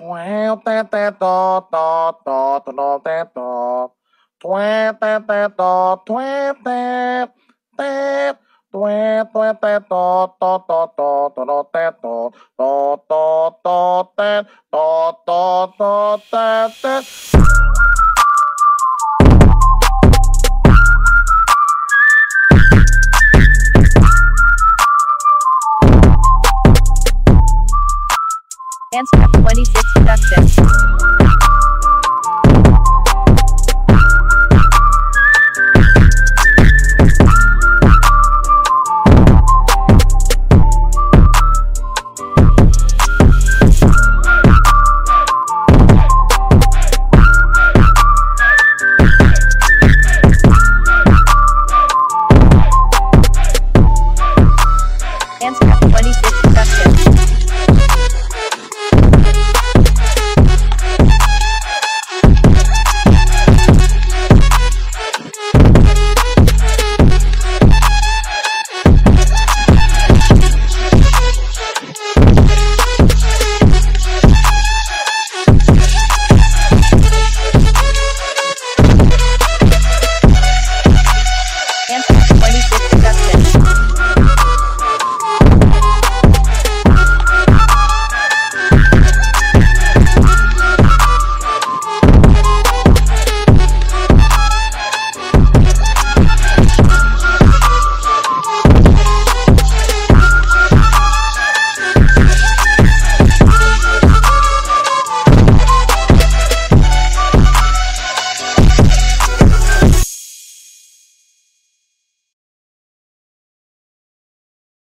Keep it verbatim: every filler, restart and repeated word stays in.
Well, that that da da da da da that da. Twat that that da twat that that. Twat twat that da da da da da da that da da da da that da da da that that. Handstrap twenty-six production.